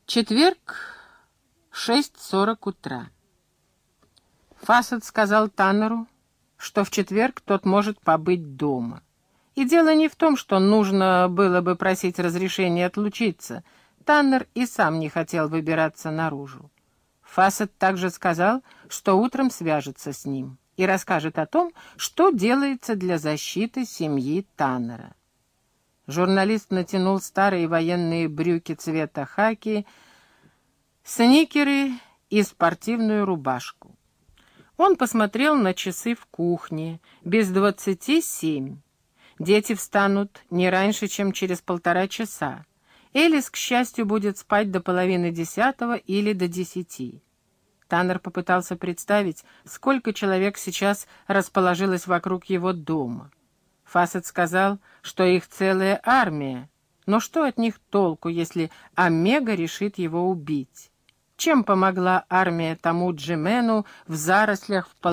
Четверг, 6:40 утра. Фассет сказал Таннеру, что в четверг тот может побыть дома. И дело не в том, что нужно было бы просить разрешения отлучиться. Таннер и сам не хотел выбираться наружу. Фассет также сказал, что утром свяжется с ним и расскажет о том, что делается для защиты семьи Таннера. Журналист натянул старые военные брюки цвета хаки, сникеры и спортивную рубашку. Он посмотрел на часы в кухне. Без 27. Дети встанут не раньше, чем через 1,5 часа. Элис, к счастью, будет спать до 9:30 или до 10. Таннер попытался представить, сколько человек сейчас расположилось вокруг его дома. Фассет сказал, что их целая армия, но что от них толку, если Омега решит его убить? Чем помогла армия тому Джимену в зарослях в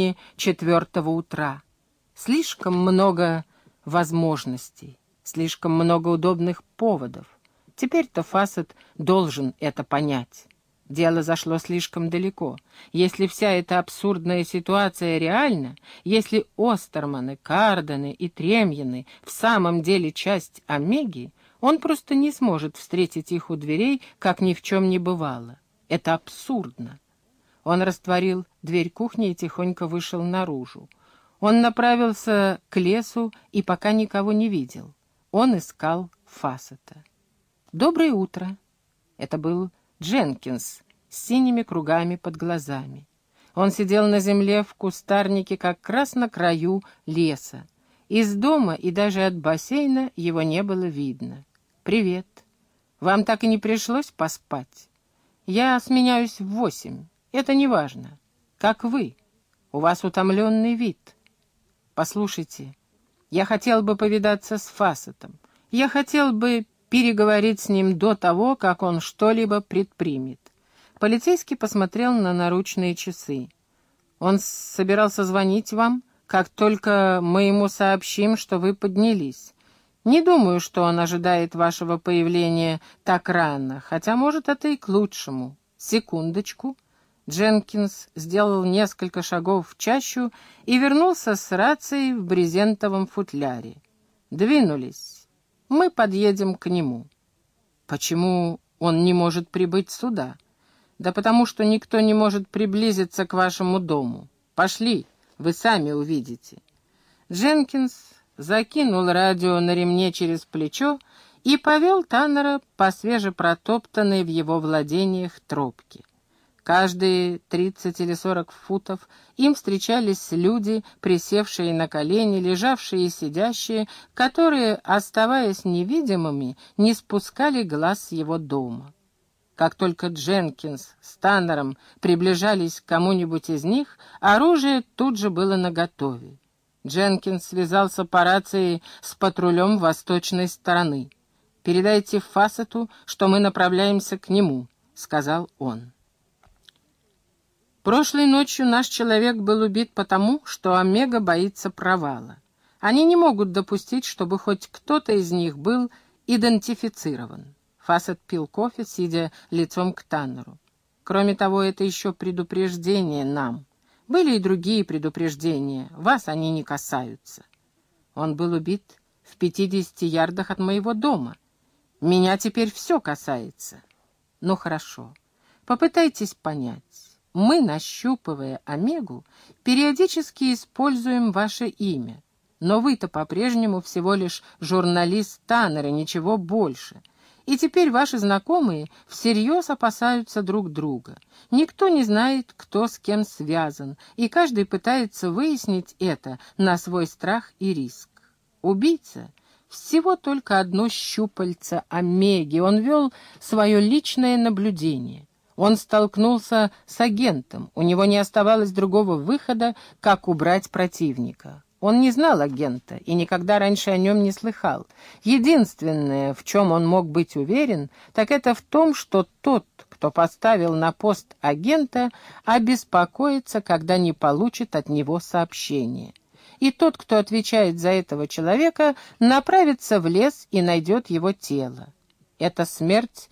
3:30 утра? Слишком много возможностей, слишком много удобных поводов. Теперь-то Фассет должен это понять. Дело зашло слишком далеко. Если вся эта абсурдная ситуация реальна, если Остерманы, Кардены и Тремьены в самом деле часть Омеги, он просто не сможет встретить их у дверей, как ни в чем не бывало. Это абсурдно. Он растворил дверь кухни и тихонько вышел наружу. Он направился к лесу и пока никого не видел. Он искал Фассета. «Доброе утро». Это был Дженкинс с синими кругами под глазами. Он сидел на земле в кустарнике как раз на краю леса. Из дома и даже от бассейна его не было видно. «Привет. Вам так и не пришлось поспать? Я сменяюсь в 8. Это не важно. Как вы? У вас утомленный вид. Послушайте, я хотел бы повидаться с Фассетом. Я хотел бы переговорить с ним до того, как он что-либо предпримет». Полицейский посмотрел на наручные часы. «Он собирался звонить вам, как только мы ему сообщим, что вы поднялись. Не думаю, что он ожидает вашего появления так рано, хотя, может, это и к лучшему. Секундочку». Дженкинс сделал несколько шагов в чащу и вернулся с рацией в брезентовом футляре. «Двинулись. Мы подъедем к нему». «Почему он не может прибыть сюда?» «Да потому что никто не может приблизиться к вашему дому. Пошли, вы сами увидите». Дженкинс закинул радио на ремне через плечо и повел Таннера по свежепротоптанной в его владениях тропке. Каждые 30 или 40 футов им встречались люди, присевшие на колени, лежавшие и сидящие, которые, оставаясь невидимыми, не спускали глаз с его дома. Как только Дженкинс с Таннером приближались к кому-нибудь из них, оружие тут же было наготове. Дженкинс связался по рации с патрулем восточной стороны. «Передайте Фассету, что мы направляемся к нему», — сказал он. Прошлой ночью наш человек был убит потому, что Омега боится провала. Они не могут допустить, чтобы хоть кто-то из них был идентифицирован. Фассет пил кофе, сидя лицом к Таннеру. Кроме того, это еще предупреждение нам. Были и другие предупреждения, вас они не касаются. Он был убит в 50 ярдах от моего дома. Меня теперь все касается. Ну хорошо, попытайтесь понять. Мы, нащупывая Омегу, периодически используем ваше имя. Но вы-то по-прежнему всего лишь журналист Таннера, ничего больше. И теперь ваши знакомые всерьез опасаются друг друга. Никто не знает, кто с кем связан, и каждый пытается выяснить это на свой страх и риск. Убийца — всего только одно щупальце Омеги. Он вел свое личное наблюдение. Он столкнулся с агентом. У него не оставалось другого выхода, как убрать противника. Он не знал агента и никогда раньше о нем не слыхал. Единственное, в чем он мог быть уверен, так это в том, что тот, кто поставил на пост агента, обеспокоится, когда не получит от него сообщение. И тот, кто отвечает за этого человека, направится в лес и найдет его тело. Эта смерть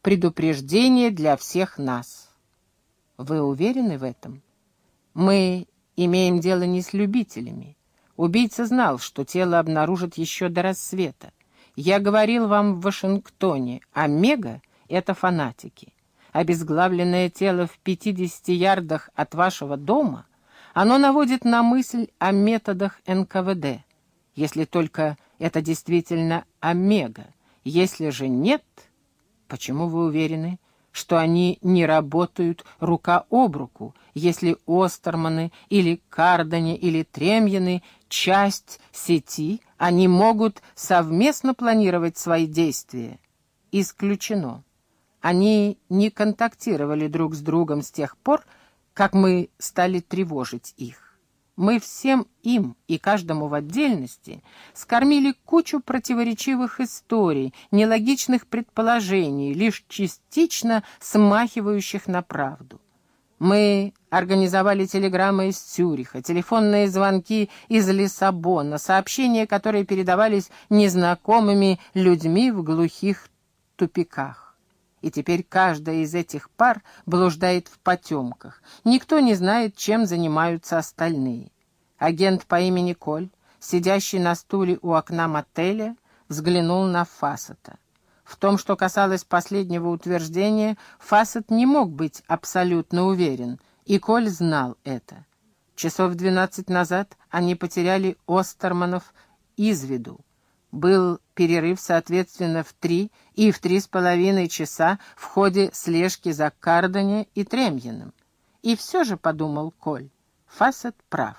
предупреждение для всех нас. Вы уверены в этом? Мы имеем дело не с любителями. Убийца знал, что тело обнаружат еще до рассвета. Я говорил вам в Вашингтоне, Омега — это фанатики. Обезглавленное тело в 50 ярдах от вашего дома, оно наводит на мысль о методах НКВД. Если только это действительно Омега. Если же нет, почему вы уверены, что они не работают рука об руку, если Остерманы или Кардани или Тремьяны — часть сети, они могут совместно планировать свои действия? Исключено. Они не контактировали друг с другом с тех пор, как мы стали тревожить их. Мы всем им и каждому в отдельности скормили кучу противоречивых историй, нелогичных предположений, лишь частично смахивающих на правду. Мы организовали телеграммы из Цюриха, телефонные звонки из Лиссабона, сообщения, которые передавались незнакомыми людьми в глухих тупиках. И теперь каждая из этих пар блуждает в потемках. Никто не знает, чем занимаются остальные. Агент по имени Коль, сидящий на стуле у окна мотеля, взглянул на Фассета. В том, что касалось последнего утверждения, Фассет не мог быть абсолютно уверен, и Коль знал это. Часов 12 назад они потеряли Остерманов из виду. Был перерыв, соответственно, в 3 и в 3,5 часа в ходе слежки за Кардани и Тремьяном. И все же, подумал Коль, Фассет прав.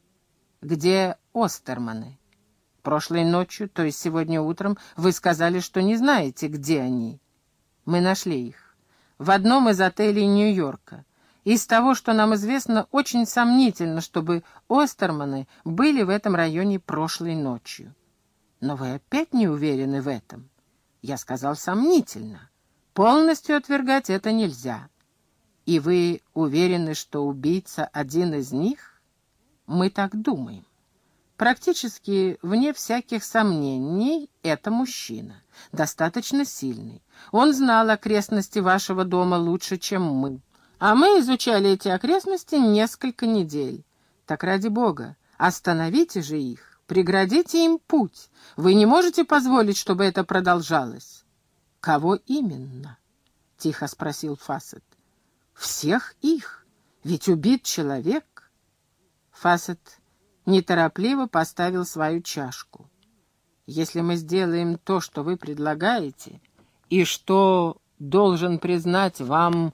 Где Остерманы? Прошлой ночью, то есть сегодня утром, вы сказали, что не знаете, где они. Мы нашли их. В одном из отелей Нью-Йорка. Из того, что нам известно, очень сомнительно, чтобы Остерманы были в этом районе прошлой ночью. Но вы опять не уверены в этом? Я сказал сомнительно. Полностью отвергать это нельзя. И вы уверены, что убийца один из них? Мы так думаем. Практически вне всяких сомнений это мужчина, достаточно сильный. Он знал окрестности вашего дома лучше, чем мы. А мы изучали эти окрестности несколько недель. Так ради бога, остановите же их. Преградите им путь. Вы не можете позволить, чтобы это продолжалось. — Кого именно? — тихо спросил Фассет. — Всех их. Ведь убит человек. Фассет неторопливо поставил свою чашку. — Если мы сделаем то, что вы предлагаете, и что, должен признать, вам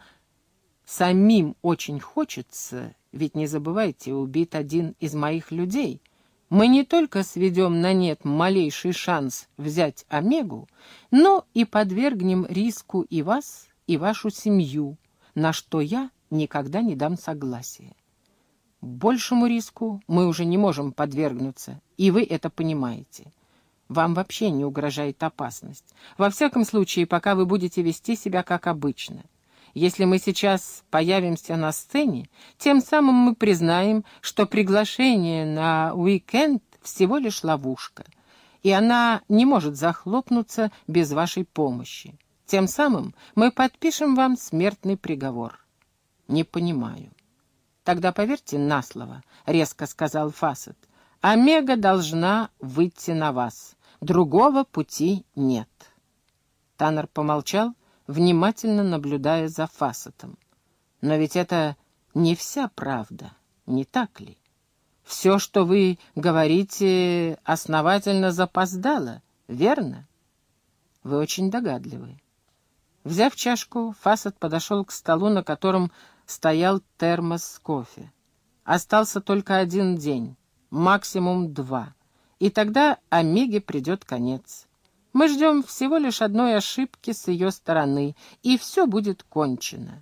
самим очень хочется, ведь не забывайте, убит один из моих людей — мы не только сведем на нет малейший шанс взять Омегу, но и подвергнем риску и вас, и вашу семью, на что я никогда не дам согласия. Большему риску мы уже не можем подвергнуться, и вы это понимаете. Вам вообще не угрожает опасность. Во всяком случае, пока вы будете вести себя как обычно. Если мы сейчас появимся на сцене, тем самым мы признаем, что приглашение на уикенд всего лишь ловушка, и она не может захлопнуться без вашей помощи. Тем самым мы подпишем вам смертный приговор. Не понимаю. Тогда поверьте на слово, резко сказал Фассет. Омега должна выйти на вас. Другого пути нет. Таннер помолчал, внимательно наблюдая за Фассетом. Но ведь это не вся правда, не так ли? Все, что вы говорите, основательно запоздало, верно? Вы очень догадливы. Взяв чашку, Фассет подошел к столу, на котором стоял термос с кофе. Остался только 1 день, максимум 2, и тогда Омеге придет конец. Мы ждем всего лишь одной ошибки с ее стороны, и все будет кончено.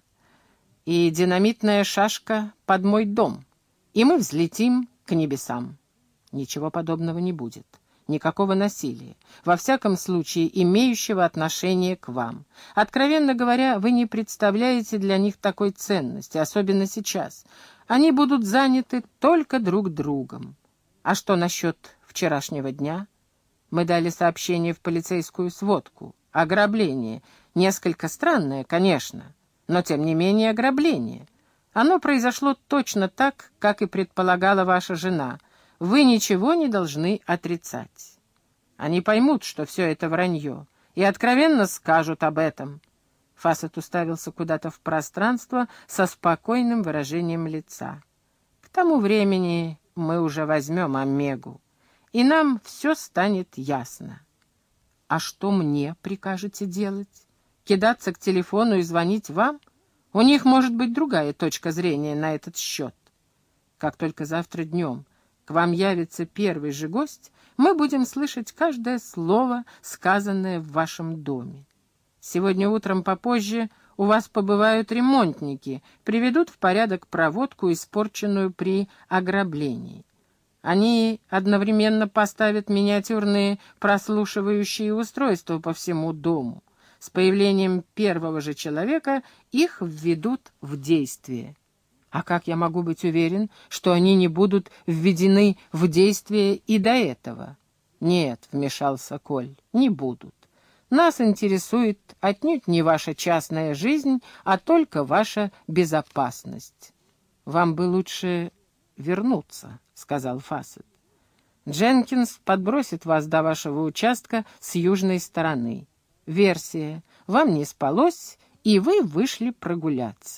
И динамитная шашка под мой дом, и мы взлетим к небесам. Ничего подобного не будет. Никакого насилия, во всяком случае имеющего отношение к вам. Откровенно говоря, вы не представляете для них такой ценности, особенно сейчас. Они будут заняты только друг другом. А что насчет вчерашнего дня? Мы дали сообщение в полицейскую сводку. Ограбление. Несколько странное, конечно, но тем не менее ограбление. Оно произошло точно так, как и предполагала ваша жена. Вы ничего не должны отрицать. Они поймут, что все это вранье, и откровенно скажут об этом». Фассет уставился куда-то в пространство со спокойным выражением лица. «К тому времени мы уже возьмем Омегу, и нам все станет ясно». «А что мне прикажете делать? Кидаться к телефону и звонить вам? У них может быть другая точка зрения на этот счет. Как только завтра днем к вам явится первый же гость, мы будем слышать каждое слово, сказанное в вашем доме. Сегодня утром попозже у вас побывают ремонтники, приведут в порядок проводку, испорченную при ограблении. Они одновременно поставят миниатюрные прослушивающие устройства по всему дому. С появлением первого же человека их введут в действие. А как я могу быть уверен, что они не будут введены в действие и до этого? Нет, вмешался Коль, не будут. Нас интересует отнюдь не ваша частная жизнь, а только ваша безопасность. Вам бы лучше вернуться, сказал Фассет. Дженкинс подбросит вас до вашего участка с южной стороны. Версия: вам не спалось, и вы вышли прогуляться.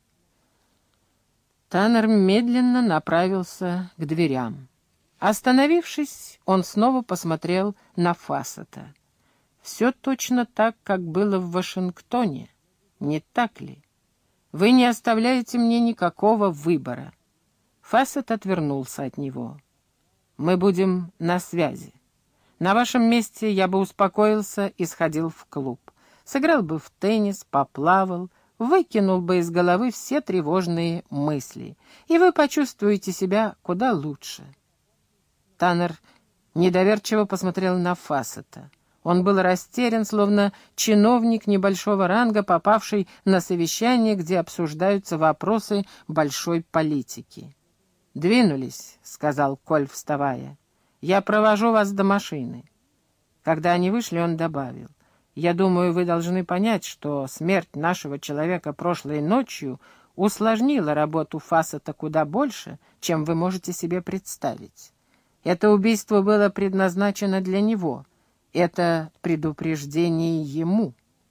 Таннер медленно направился к дверям. Остановившись, он снова посмотрел на Фассета. «Все точно так, как было в Вашингтоне, не так ли? Вы не оставляете мне никакого выбора». Фассет отвернулся от него. «Мы будем на связи. На вашем месте я бы успокоился и сходил в клуб. Сыграл бы в теннис, поплавал, выкинул бы из головы все тревожные мысли, и вы почувствуете себя куда лучше». Таннер недоверчиво посмотрел на Фассета. Он был растерян, словно чиновник небольшого ранга, попавший на совещание, где обсуждаются вопросы большой политики. «Двинулись», — сказал Коль, вставая. «Я провожу вас до машины». Когда они вышли, он добавил: «Я думаю, вы должны понять, что смерть нашего человека прошлой ночью усложнила работу Фассета куда больше, чем вы можете себе представить. Это убийство было предназначено для него. Это предупреждение ему».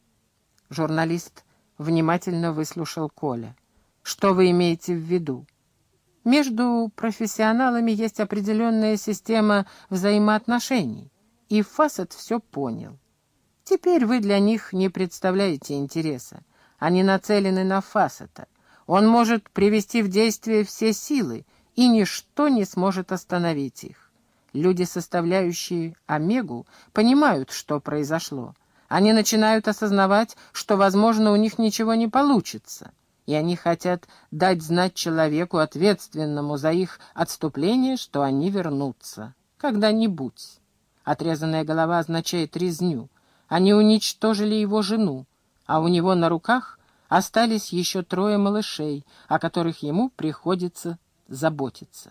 Журналист внимательно выслушал Коля. «Что вы имеете в виду?» «Между профессионалами есть определенная система взаимоотношений, и Фассет все понял. Теперь вы для них не представляете интереса. Они нацелены на Фассета. Он может привести в действие все силы, и ничто не сможет остановить их. Люди, составляющие Омегу, понимают, что произошло. Они начинают осознавать, что, возможно, у них ничего не получится. И они хотят дать знать человеку, ответственному за их отступление, что они вернутся. Когда-нибудь. Отрезанная голова означает резню. Они уничтожили его жену, а у него на руках остались еще 3 малышей, о которых ему приходится заботиться.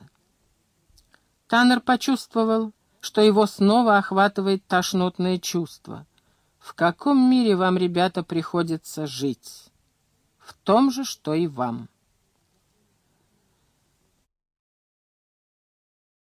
Таннер почувствовал, что его снова охватывает тошнотное чувство. В каком мире вам, ребята, приходится жить? В том же, что и вам.